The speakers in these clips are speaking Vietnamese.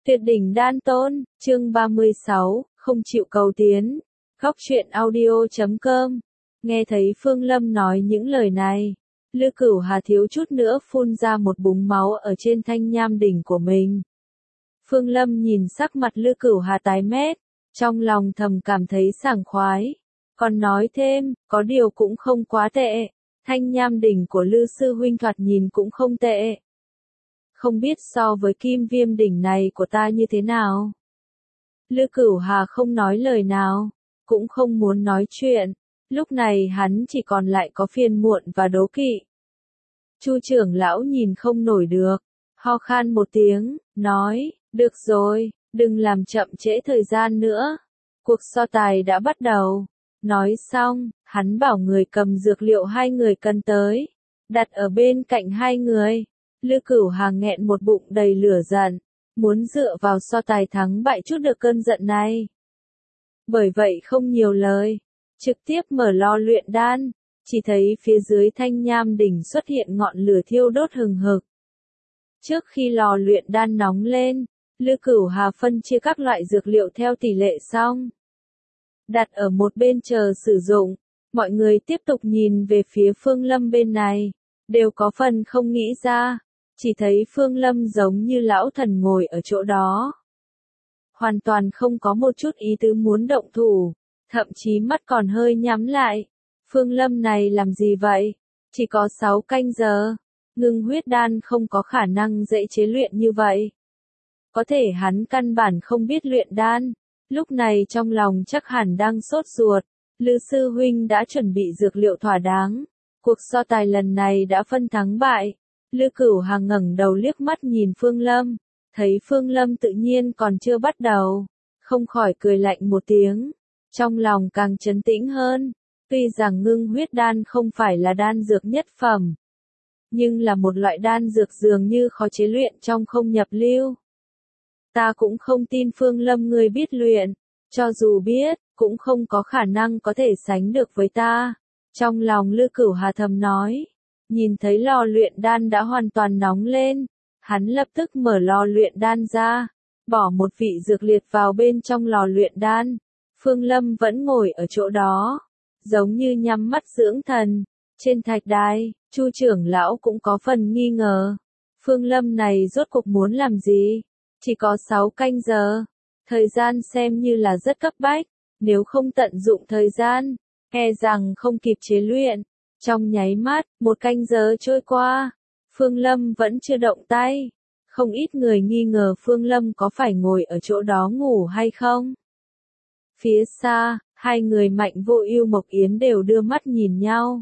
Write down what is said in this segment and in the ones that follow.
Tuyệt đỉnh đan tôn, chương 36, không chịu cầu tiến. Góc truyện audio.com. Nghe thấy Phương Lâm nói những lời này, Lư Cửu Hà thiếu chút nữa phun ra một búng máu ở trên thanh nham đỉnh của mình. Phương Lâm nhìn sắc mặt Lư Cửu Hà tái mét, trong lòng thầm cảm thấy sảng khoái. Còn nói thêm, có điều cũng không quá tệ, thanh nham đỉnh của Lư sư huynh thoạt nhìn cũng không tệ. Không biết so với kim viêm đỉnh này của ta như thế nào. Lư Cửu Hà không nói lời nào, cũng không muốn nói chuyện, lúc này hắn chỉ còn lại có phiền muộn và đố kỵ. Chu trưởng lão nhìn không nổi được, ho khan một tiếng, nói, được rồi, đừng làm chậm trễ thời gian nữa, cuộc so tài đã bắt đầu. Nói xong, hắn bảo người cầm dược liệu hai người cần tới, đặt ở bên cạnh hai người. Lư Cửu Hà nghẹn một bụng đầy lửa giận, muốn dựa vào so tài thắng bại chút được cơn giận này. Bởi vậy không nhiều lời, trực tiếp mở lò luyện đan, chỉ thấy phía dưới thanh nham đỉnh xuất hiện ngọn lửa thiêu đốt hừng hực. Trước khi lò luyện đan nóng lên, Lư Cửu Hà phân chia các loại dược liệu theo tỷ lệ xong, đặt ở một bên chờ sử dụng. Mọi người tiếp tục nhìn về phía Phương Lâm bên này, đều có phần không nghĩ ra. Chỉ thấy Phương Lâm giống như lão thần ngồi ở chỗ đó. Hoàn toàn không có một chút ý tứ muốn động thủ, thậm chí mắt còn hơi nhắm lại. Phương Lâm này làm gì vậy? Chỉ có 6 canh giờ, ngưng huyết đan không có khả năng dễ chế luyện như vậy. Có thể hắn căn bản không biết luyện đan, lúc này trong lòng chắc hẳn đang sốt ruột. Lư sư huynh đã chuẩn bị dược liệu thỏa đáng, cuộc so tài lần này đã phân thắng bại. Lư Cửu Hà ngẩng đầu liếc mắt nhìn Phương Lâm, thấy Phương Lâm tự nhiên còn chưa bắt đầu, không khỏi cười lạnh một tiếng, trong lòng càng trấn tĩnh hơn. Tuy rằng ngưng huyết đan không phải là đan dược nhất phẩm, nhưng là một loại đan dược dường như khó chế luyện trong không nhập lưu. Ta cũng không tin Phương Lâm ngươi biết luyện, cho dù biết, cũng không có khả năng có thể sánh được với ta. Trong lòng Lư Cửu Hà thầm nói. Nhìn thấy lò luyện đan đã hoàn toàn nóng lên, hắn lập tức mở lò luyện đan ra, bỏ một vị dược liệt vào bên trong lò luyện đan. Phương Lâm vẫn ngồi ở chỗ đó, giống như nhắm mắt dưỡng thần. Trên thạch đài, Chu trưởng lão cũng có phần nghi ngờ. Phương Lâm này rốt cuộc muốn làm gì? Chỉ có 6 canh giờ, thời gian xem như là rất cấp bách, nếu không tận dụng thời gian, e rằng không kịp chế luyện. Trong nháy mắt, 1 canh giờ trôi qua, Phương Lâm vẫn chưa động tay. Không ít người nghi ngờ Phương Lâm có phải ngồi ở chỗ đó ngủ hay không. Phía xa, hai người Mạnh Vô Ưu Mộc Yến đều đưa mắt nhìn nhau.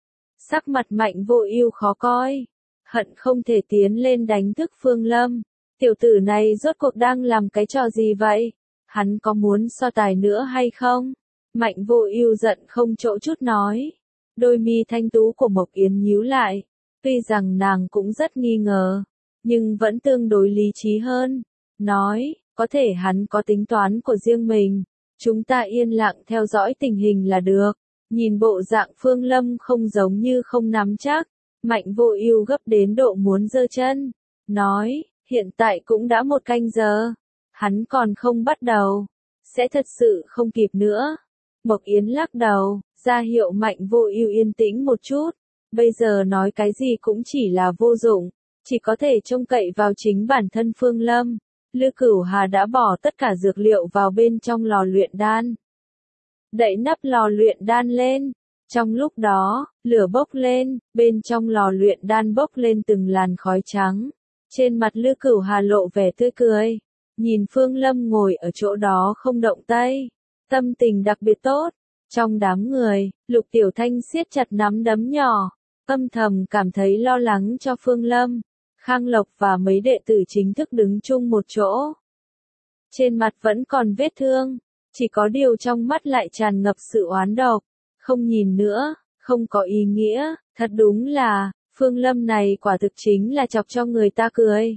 Sắc mặt Mạnh Vô Ưu khó coi, hận không thể tiến lên đánh thức Phương Lâm. Tiểu tử này rốt cuộc đang làm cái trò gì vậy? Hắn có muốn so tài nữa hay không? Mạnh Vô Ưu giận không chỗ chút nói. Đôi mi thanh tú của Mộc Yến nhíu lại, tuy rằng nàng cũng rất nghi ngờ, nhưng vẫn tương đối lý trí hơn. Nói, có thể hắn có tính toán của riêng mình, chúng ta yên lặng theo dõi tình hình là được. Nhìn bộ dạng Phương Lâm không giống như không nắm chắc, Mạnh Vô Ưu gấp đến độ muốn giơ chân. Nói, hiện tại cũng đã 1 canh giờ, hắn còn không bắt đầu, sẽ thật sự không kịp nữa. Mộc Yến lắc đầu, ra hiệu Mạnh Vô Ưu yên tĩnh một chút, bây giờ nói cái gì cũng chỉ là vô dụng, chỉ có thể trông cậy vào chính bản thân Phương Lâm. Lư Cửu Hà đã bỏ tất cả dược liệu vào bên trong lò luyện đan, đậy nắp lò luyện đan lên. Trong lúc đó, lửa bốc lên, bên trong lò luyện đan bốc lên từng làn khói trắng. Trên mặt Lư Cửu Hà lộ vẻ tươi cười, nhìn Phương Lâm ngồi ở chỗ đó không động tay, tâm tình đặc biệt tốt. Trong đám người, Lục Tiểu Thanh siết chặt nắm đấm nhỏ, âm thầm cảm thấy lo lắng cho Phương Lâm. Khang Lộc và mấy đệ tử chính thức đứng chung một chỗ. Trên mặt vẫn còn vết thương, chỉ có điều trong mắt lại tràn ngập sự oán độc. Không nhìn nữa, không có ý nghĩa, thật đúng là, Phương Lâm này quả thực chính là chọc cho người ta cười.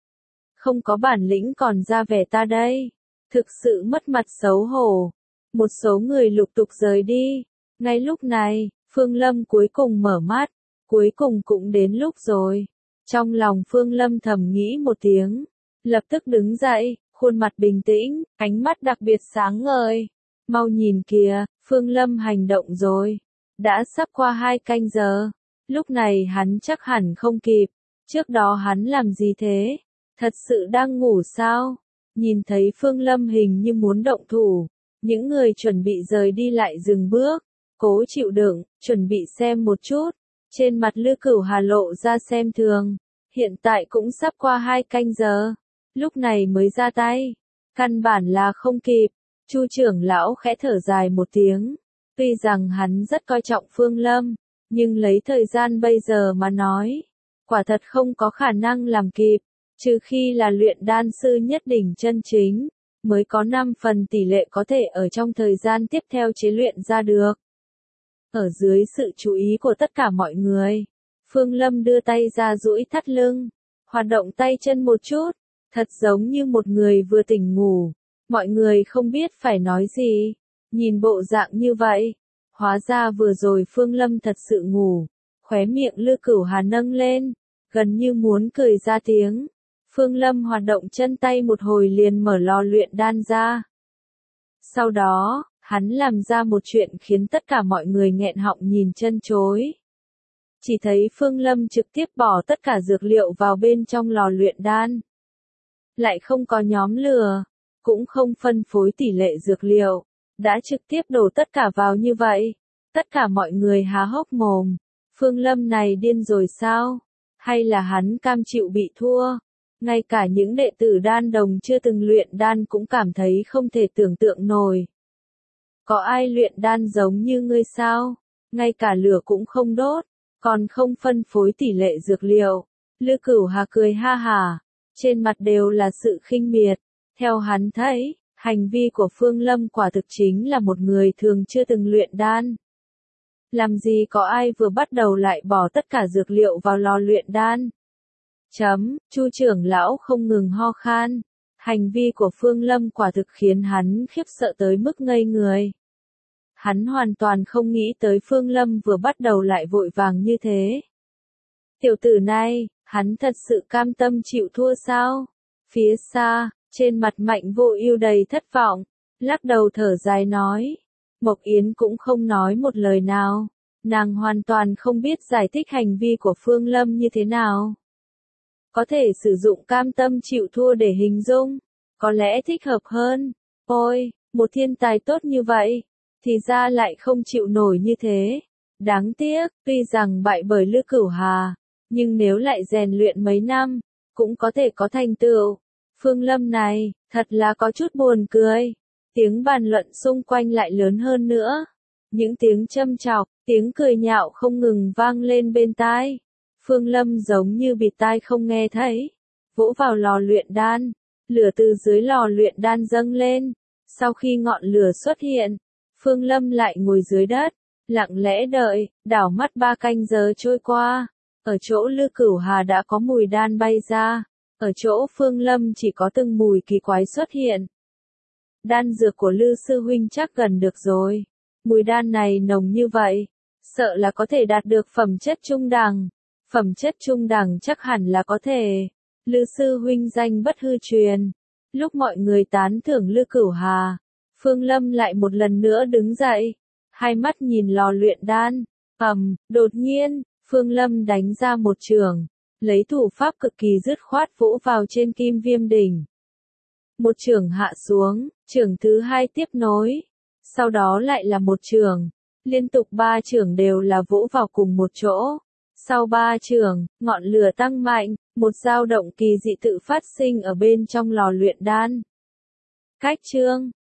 Không có bản lĩnh còn ra vẻ ta đây, thực sự mất mặt xấu hổ. Một số người lục tục rời đi. Ngay lúc này, Phương Lâm cuối cùng mở mắt, cuối cùng cũng đến lúc rồi. Trong lòng Phương Lâm thầm nghĩ một tiếng, lập tức đứng dậy, khuôn mặt bình tĩnh, ánh mắt đặc biệt sáng ngời. Mau nhìn kìa, Phương Lâm hành động rồi. Đã sắp qua 2 canh giờ. Lúc này hắn chắc hẳn không kịp. Trước đó hắn làm gì thế? Thật sự đang ngủ sao? Nhìn thấy Phương Lâm hình như muốn động thủ. Những người chuẩn bị rời đi lại dừng bước. Cố chịu đựng, chuẩn bị xem một chút. Trên mặt Lư Cửu Hà lộ ra xem thường. Hiện tại cũng sắp qua 2 canh giờ. Lúc này mới ra tay. Căn bản là không kịp. Chu trưởng lão khẽ thở dài một tiếng. Tuy rằng hắn rất coi trọng Phương Lâm, nhưng lấy thời gian bây giờ mà nói, quả thật không có khả năng làm kịp, trừ khi là luyện đan sư nhất đỉnh chân chính, mới có 5 phần tỷ lệ có thể ở trong thời gian tiếp theo chế luyện ra được. Ở dưới sự chú ý của tất cả mọi người, Phương Lâm đưa tay ra duỗi thắt lưng, hoạt động tay chân một chút, thật giống như một người vừa tỉnh ngủ. Mọi người không biết phải nói gì, nhìn bộ dạng như vậy, hóa ra vừa rồi Phương Lâm thật sự ngủ, khóe miệng Lư Cửu Hà nâng lên, gần như muốn cười ra tiếng. Phương Lâm hoạt động chân tay một hồi liền mở lò luyện đan ra. Sau đó, hắn làm ra một chuyện khiến tất cả mọi người nghẹn họng nhìn chân chối. Chỉ thấy Phương Lâm trực tiếp bỏ tất cả dược liệu vào bên trong lò luyện đan. Lại không có nhóm lửa, cũng không phân phối tỷ lệ dược liệu, đã trực tiếp đổ tất cả vào như vậy. Tất cả mọi người há hốc mồm, Phương Lâm này điên rồi sao? Hay là hắn cam chịu bị thua? Ngay cả những đệ tử đan đồng chưa từng luyện đan cũng cảm thấy không thể tưởng tượng nổi. Có ai luyện đan giống như ngươi sao? Ngay cả lửa cũng không đốt, còn không phân phối tỷ lệ dược liệu. Lư Cửu Hà cười ha hả, trên mặt đều là sự khinh miệt. Theo hắn thấy, hành vi của Phương Lâm quả thực chính là một người thường chưa từng luyện đan. Làm gì có ai vừa bắt đầu lại bỏ tất cả dược liệu vào lò luyện đan. Chu trưởng lão không ngừng ho khan. Hành vi của Phương Lâm quả thực khiến hắn khiếp sợ tới mức ngây người. Hắn hoàn toàn không nghĩ tới Phương Lâm vừa bắt đầu lại vội vàng như thế. Tiểu tử này, hắn thật sự cam tâm chịu thua sao? Phía xa, trên mặt Mạnh Vô Ưu đầy thất vọng, lắc đầu thở dài nói. Mộc Yến cũng không nói một lời nào, nàng hoàn toàn không biết giải thích hành vi của Phương Lâm như thế nào. Có thể sử dụng cam tâm chịu thua để hình dung, có lẽ thích hợp hơn. Ôi, một thiên tài tốt như vậy, thì ra lại không chịu nổi như thế. Đáng tiếc, tuy rằng bại bởi Lư Cửu Hà, nhưng nếu lại rèn luyện mấy năm, cũng có thể có thành tựu. Phương Lâm này, thật là có chút buồn cười. Tiếng bàn luận xung quanh lại lớn hơn nữa. Những tiếng châm chọc, tiếng cười nhạo không ngừng vang lên bên tai. Phương Lâm giống như bịt tai không nghe thấy. Vỗ vào lò luyện đan, lửa từ dưới lò luyện đan dâng lên. Sau khi ngọn lửa xuất hiện, Phương Lâm lại ngồi dưới đất, lặng lẽ đợi, đảo mắt 3 canh giờ trôi qua. Ở chỗ Lư Cửu Hà đã có mùi đan bay ra, ở chỗ Phương Lâm chỉ có từng mùi kỳ quái xuất hiện. Đan dược của Lư sư huynh chắc gần được rồi. Mùi đan này nồng như vậy, sợ là có thể đạt được phẩm chất trung đẳng. Phẩm chất trung đẳng chắc hẳn là có thể. Lư sư huynh danh bất hư truyền. Lúc mọi người tán thưởng Lư Cửu Hà, Phương Lâm lại một lần nữa đứng dậy, hai mắt nhìn lò luyện đan. Đột nhiên, Phương Lâm đánh ra một chưởng, lấy thủ pháp cực kỳ dứt khoát vỗ vào trên Kim Viêm đỉnh. Một chưởng hạ xuống, chưởng thứ hai tiếp nối, sau đó lại là một chưởng, liên tục 3 chưởng đều là vỗ vào cùng một chỗ. Sau 3 chưởng, ngọn lửa tăng mạnh, một dao động kỳ dị tự phát sinh ở bên trong lò luyện đan. Cách chương